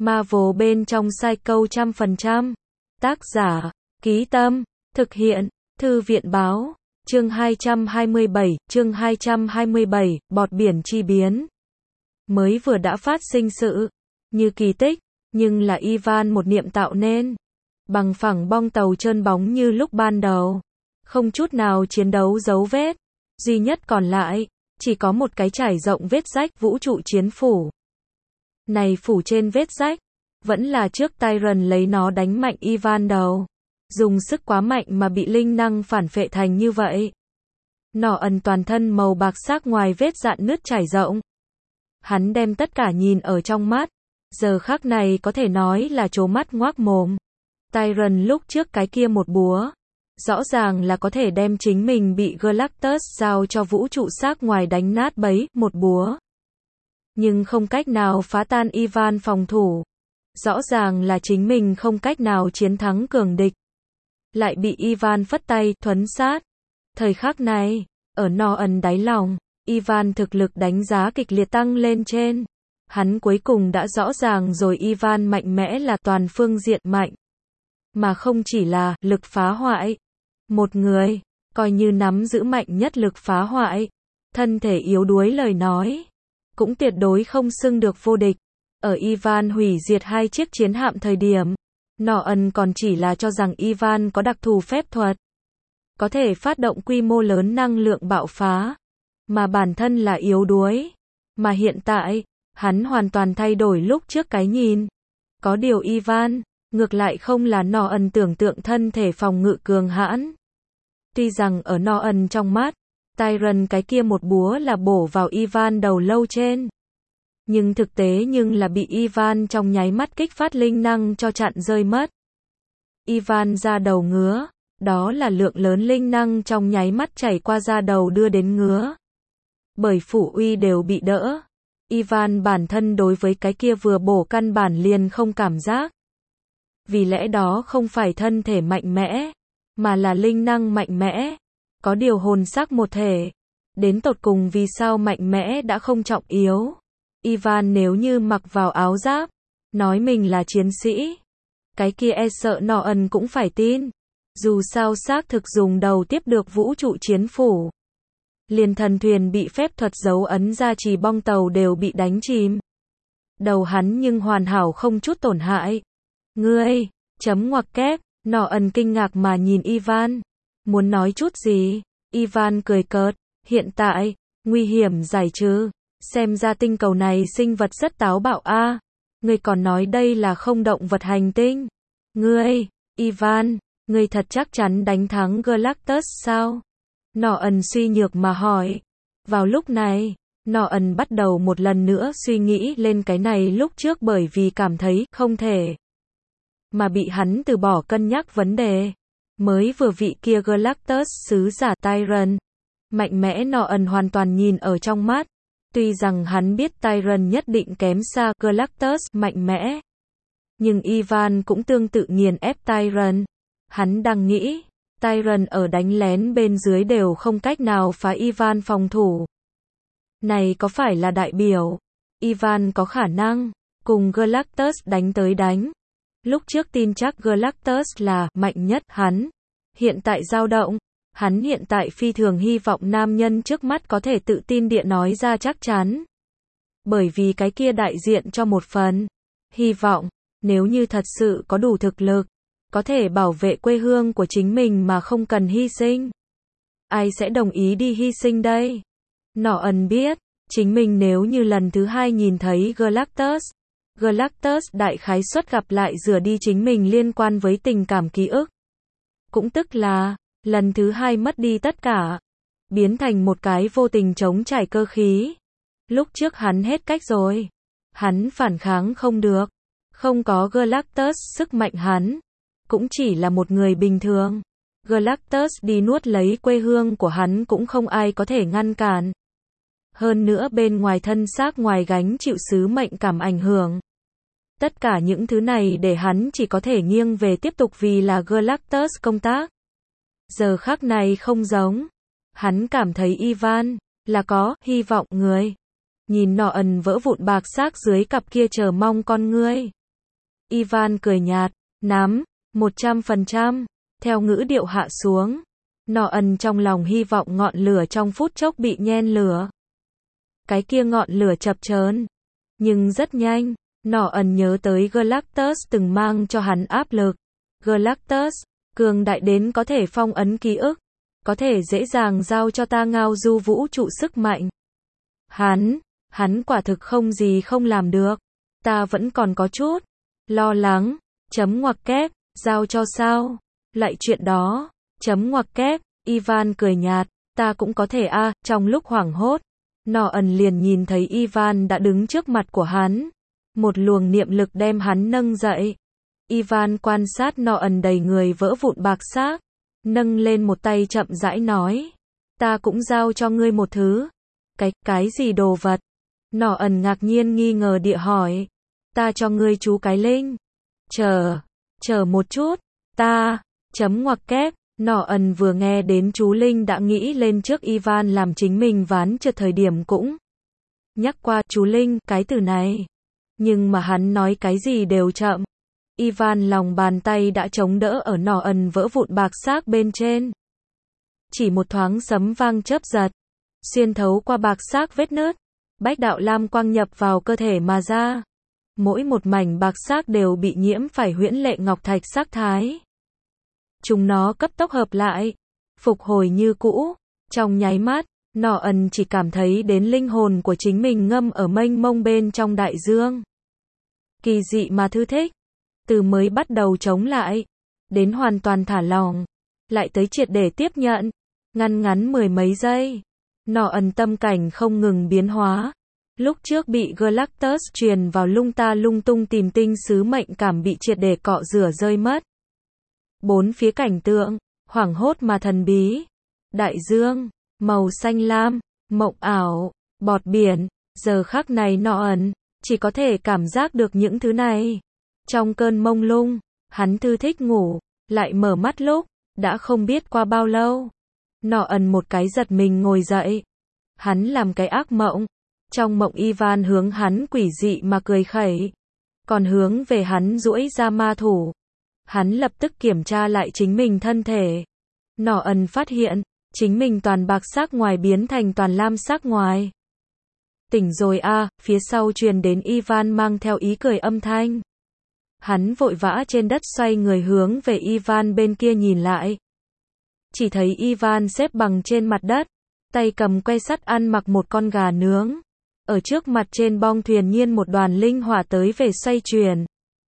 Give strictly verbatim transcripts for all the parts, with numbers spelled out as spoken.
Marvel bên trong Psycho trăm phần trăm. Tác giả, Ký Tâm, thực hiện, Thư viện Báo, chương hai trăm hai mươi bảy, chương hai trăm hai mươi bảy, bọt biển chi biến. Mới vừa đã phát sinh sự, như kỳ tích, nhưng là Ivan một niệm tạo nên. Bằng phẳng bong tàu trơn bóng như lúc ban đầu. Không chút nào chiến đấu dấu vết. Duy nhất còn lại, chỉ có một cái trải rộng vết rách vũ trụ chiến phủ. Này phủ trên vết rách, vẫn là trước Tyron lấy nó đánh mạnh Ivan đầu. Dùng sức quá mạnh mà bị linh năng phản phệ thành như vậy. Nỏ ẩn toàn thân màu bạc xác ngoài vết dạn nứt trải rộng. Hắn đem tất cả nhìn ở trong mắt. Giờ khắc này có thể nói là trố mắt ngoác mồm. Tyron lúc trước cái kia một búa. Rõ ràng là có thể đem chính mình bị Galactus giao cho vũ trụ xác ngoài đánh nát bấy, một búa. Nhưng không cách nào phá tan Ivan phòng thủ. Rõ ràng là chính mình không cách nào chiến thắng cường địch. Lại bị Ivan phất tay, thuấn sát. Thời khắc này, ở no ẩn đáy lòng, Ivan thực lực đánh giá kịch liệt tăng lên trên. Hắn cuối cùng đã rõ ràng rồi Ivan mạnh mẽ là toàn phương diện mạnh. Mà không chỉ là lực phá hoại. Một người, coi như nắm giữ mạnh nhất lực phá hoại, thân thể yếu đuối lời nói, cũng tuyệt đối không xưng được vô địch. Ở Ivan hủy diệt hai chiếc chiến hạm thời điểm, nỏ ẩn còn chỉ là cho rằng Ivan có đặc thù phép thuật, có thể phát động quy mô lớn năng lượng bạo phá, mà bản thân là yếu đuối. Mà hiện tại, hắn hoàn toàn thay đổi lúc trước cái nhìn. Có điều Ivan, ngược lại không là nỏ ẩn tưởng tượng thân thể phòng ngự cường hãn. Tuy rằng ở nỏ ẩn trong mắt, Tyron cái kia một búa là bổ vào Ivan đầu lâu trên. Nhưng thực tế nhưng là bị Ivan trong nháy mắt kích phát linh năng cho chặn rơi mất. Ivan ra đầu ngứa, đó là lượng lớn linh năng trong nháy mắt chảy qua da đầu đưa đến ngứa. Bởi phủ uy đều bị đỡ. Ivan bản thân đối với cái kia vừa bổ căn bản liền không cảm giác. Vì lẽ đó không phải thân thể mạnh mẽ, mà là linh năng mạnh mẽ. Có điều hồn xác một thể. Đến tột cùng vì sao mạnh mẽ đã không trọng yếu. Ivan nếu như mặc vào áo giáp, nói mình là chiến sĩ, cái kia e sợ nỏ ẩn cũng phải tin. Dù sao xác thực dùng đầu tiếp được vũ trụ chiến phủ. Liền thần thuyền bị phép thuật dấu ấn gia trì bong tàu đều bị đánh chìm. Đầu hắn nhưng hoàn hảo không chút tổn hại. Ngươi, chấm ngoặc kép, nỏ ẩn kinh ngạc mà nhìn Ivan. Muốn nói chút gì? Ivan cười cợt, hiện tại, nguy hiểm giải trừ. Xem ra tinh cầu này sinh vật rất táo bạo a. À. Ngươi còn nói đây là không động vật hành tinh. Ngươi, Ivan, ngươi thật chắc chắn đánh thắng Galactus sao? Nỏ ẩn suy nhược mà hỏi. Vào lúc này, nỏ ẩn bắt đầu một lần nữa suy nghĩ lên cái này lúc trước bởi vì cảm thấy không thể. Mà bị hắn từ bỏ cân nhắc vấn đề. Mới vừa vị kia Galactus sứ giả Tyron. Mạnh mẽ nỏ ẩn hoàn toàn nhìn ở trong mắt. Tuy rằng hắn biết Tyron nhất định kém xa Galactus mạnh mẽ. Nhưng Ivan cũng tương tự nghiền ép Tyron. Hắn đang nghĩ, Tyron ở đánh lén bên dưới đều không cách nào phá Ivan phòng thủ. Này có phải là đại biểu, Ivan có khả năng, cùng Galactus đánh tới đánh. Lúc trước tin chắc Galactus là mạnh nhất hắn. Hiện tại dao động. Hắn hiện tại phi thường hy vọng nam nhân trước mắt có thể tự tin địa nói ra chắc chắn. Bởi vì cái kia đại diện cho một phần. Hy vọng, nếu như thật sự có đủ thực lực, có thể bảo vệ quê hương của chính mình mà không cần hy sinh. Ai sẽ đồng ý đi hy sinh đây? Nỏ ẩn biết, chính mình nếu như lần thứ hai nhìn thấy Galactus, Galactus đại khái suất gặp lại rửa đi chính mình liên quan với tình cảm ký ức. Cũng tức là, lần thứ hai mất đi tất cả, biến thành một cái vô tình chống trải cơ khí. Lúc trước hắn hết cách rồi. Hắn phản kháng không được. Không có Galactus sức mạnh hắn. Cũng chỉ là một người bình thường. Galactus đi nuốt lấy quê hương của hắn cũng không ai có thể ngăn cản. Hơn nữa bên ngoài thân xác ngoài gánh chịu sứ mệnh cảm ảnh hưởng. Tất cả những thứ này để hắn chỉ có thể nghiêng về tiếp tục vì là Galactus công tác. Giờ khắc này không giống. Hắn cảm thấy Ivan là có hy vọng người. Nhìn nỏ ẩn vỡ vụn bạc xác dưới cặp kia chờ mong con ngươi. Ivan cười nhạt, nắm, một trăm phần trăm, theo ngữ điệu hạ xuống. Nọ ẩn trong lòng hy vọng ngọn lửa trong phút chốc bị nhen lửa. Cái kia ngọn lửa chập chờn, nhưng rất nhanh, nọ ẩn nhớ tới Galactus từng mang cho hắn áp lực. Galactus, cường đại đến có thể phong ấn ký ức, có thể dễ dàng giao cho ta ngao du vũ trụ sức mạnh. Hắn, hắn quả thực không gì không làm được. Ta vẫn còn có chút lo lắng, chấm ngoặc kép, giao cho sao? Lại chuyện đó, chấm ngoặc kép, Ivan cười nhạt, ta cũng có thể a, à, trong lúc hoảng hốt, nọ ẩn liền nhìn thấy Ivan đã đứng trước mặt của hắn. Một luồng niệm lực đem hắn nâng dậy. Ivan quan sát nọ ẩn đầy người vỡ vụn bạc xác, nâng lên một tay chậm rãi nói, ta cũng giao cho ngươi một thứ. Cái, cái gì đồ vật? Nọ ẩn ngạc nhiên nghi ngờ địa hỏi, ta cho ngươi chú cái linh. Chờ, chờ một chút, ta, chấm ngoặc kép, nọ ẩn vừa nghe đến chú linh đã nghĩ lên trước Ivan làm chính mình ván trượt thời điểm cũng nhắc qua chú linh, cái từ này. Nhưng mà hắn nói cái gì đều chậm. Ivan lòng bàn tay đã chống đỡ ở nọ ẩn vỡ vụn bạc xác bên trên. Chỉ một thoáng sấm vang chớp giật, xuyên thấu qua bạc xác vết nứt, bách đạo lam quang nhập vào cơ thể mà ra. Mỗi một mảnh bạc xác đều bị nhiễm phải huyễn lệ ngọc thạch sắc thái. Chúng nó cấp tốc hợp lại, phục hồi như cũ. Trong nháy mắt, nọ ẩn chỉ cảm thấy đến linh hồn của chính mình ngâm ở mênh mông bên trong đại dương. Kỳ dị mà thư thích. Từ mới bắt đầu chống lại, đến hoàn toàn thả lỏng, lại tới triệt để tiếp nhận. Ngăn ngắn mười mấy giây, nọ ẩn tâm cảnh không ngừng biến hóa. Lúc trước bị Galactus truyền vào lung ta lung tung tìm tinh sứ mệnh cảm bị triệt để cọ rửa rơi mất. Bốn phía cảnh tượng, hoảng hốt mà thần bí. Đại dương, màu xanh lam, mộng ảo, bọt biển, giờ khắc này nọ ẩn, chỉ có thể cảm giác được những thứ này. Trong cơn mông lung, hắn thư thích ngủ, lại mở mắt lúc, đã không biết qua bao lâu. Nọ ẩn một cái giật mình ngồi dậy. Hắn làm cái ác mộng. Trong mộng Ivan hướng hắn quỷ dị mà cười khẩy. Còn hướng về hắn duỗi ra ma thủ. Hắn lập tức kiểm tra lại chính mình thân thể. Nọ ẩn phát hiện, chính mình toàn bạc sắc ngoài biến thành toàn lam sắc ngoài. Tỉnh rồi a, à, phía sau truyền đến Ivan mang theo ý cười âm thanh. Hắn vội vã trên đất xoay người hướng về Ivan bên kia nhìn lại. Chỉ thấy Ivan xếp bằng trên mặt đất, tay cầm que sắt ăn mặc một con gà nướng. Ở trước mặt trên bong thuyền nhiên một đoàn linh hỏa tới về xoay chuyển.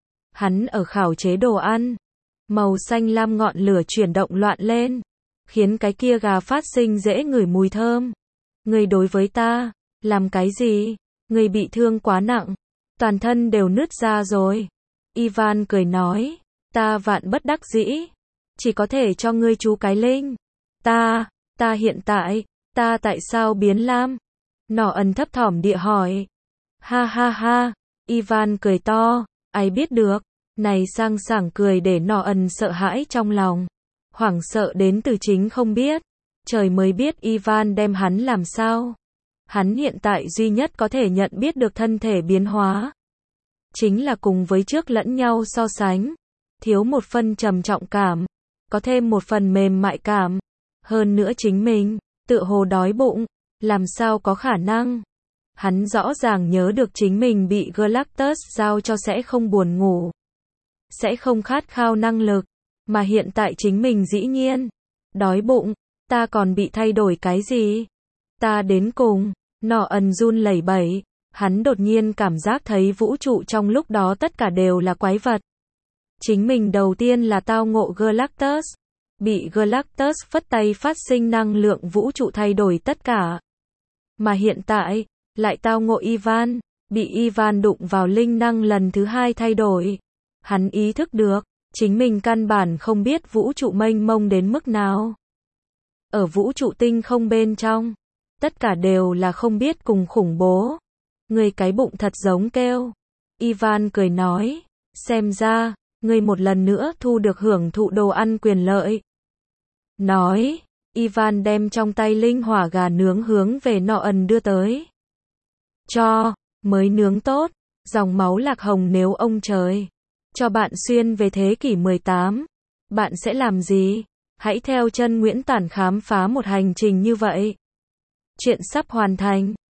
Hắn ở khảo chế đồ ăn. Màu xanh lam ngọn lửa chuyển động loạn lên, khiến cái kia gà phát sinh dễ ngửi mùi thơm. Người đối với ta, làm cái gì? Người bị thương quá nặng, toàn thân đều nứt ra rồi. Ivan cười nói, ta vạn bất đắc dĩ, chỉ có thể cho ngươi chú cái linh. Ta, ta hiện tại, ta tại sao biến lam? Nọ ẩn thấp thỏm địa hỏi. Ha ha ha, Ivan cười to, ai biết được. Này sang sảng cười để nọ ẩn sợ hãi trong lòng. Hoảng sợ đến từ chính không biết. Trời mới biết Ivan đem hắn làm sao. Hắn hiện tại duy nhất có thể nhận biết được thân thể biến hóa. Chính là cùng với trước lẫn nhau so sánh. Thiếu một phần trầm trọng cảm. Có thêm một phần mềm mại cảm. Hơn nữa chính mình, tự hồ đói bụng. Làm sao có khả năng? Hắn rõ ràng nhớ được chính mình bị Galactus giao cho sẽ không buồn ngủ. Sẽ không khát khao năng lực. Mà hiện tại chính mình dĩ nhiên. Đói bụng. Ta còn bị thay đổi cái gì? Ta đến cùng. Nọ ẩn run lẩy bẩy. Hắn đột nhiên cảm giác thấy vũ trụ trong lúc đó tất cả đều là quái vật. Chính mình đầu tiên là tao ngộ Galactus. Bị Galactus phất tay phát sinh năng lượng vũ trụ thay đổi tất cả. Mà hiện tại, lại tao ngộ Ivan. Bị Ivan đụng vào linh năng lần thứ hai thay đổi. Hắn ý thức được, chính mình căn bản không biết vũ trụ mênh mông đến mức nào. Ở vũ trụ tinh không bên trong, tất cả đều là không biết cùng khủng bố. Người cái bụng thật giống kêu. Ivan cười nói, xem ra, người một lần nữa thu được hưởng thụ đồ ăn quyền lợi. Nói, Ivan đem trong tay linh hỏa gà nướng hướng về nọ ẩn đưa tới. Cho, mới nướng tốt, dòng máu lạc hồng nếu ông trời. cho bạn xuyên về thế kỷ mười tám. Bạn sẽ làm gì? Hãy theo chân Nguyễn Tản khám phá một hành trình như vậy. Chuyện sắp hoàn thành.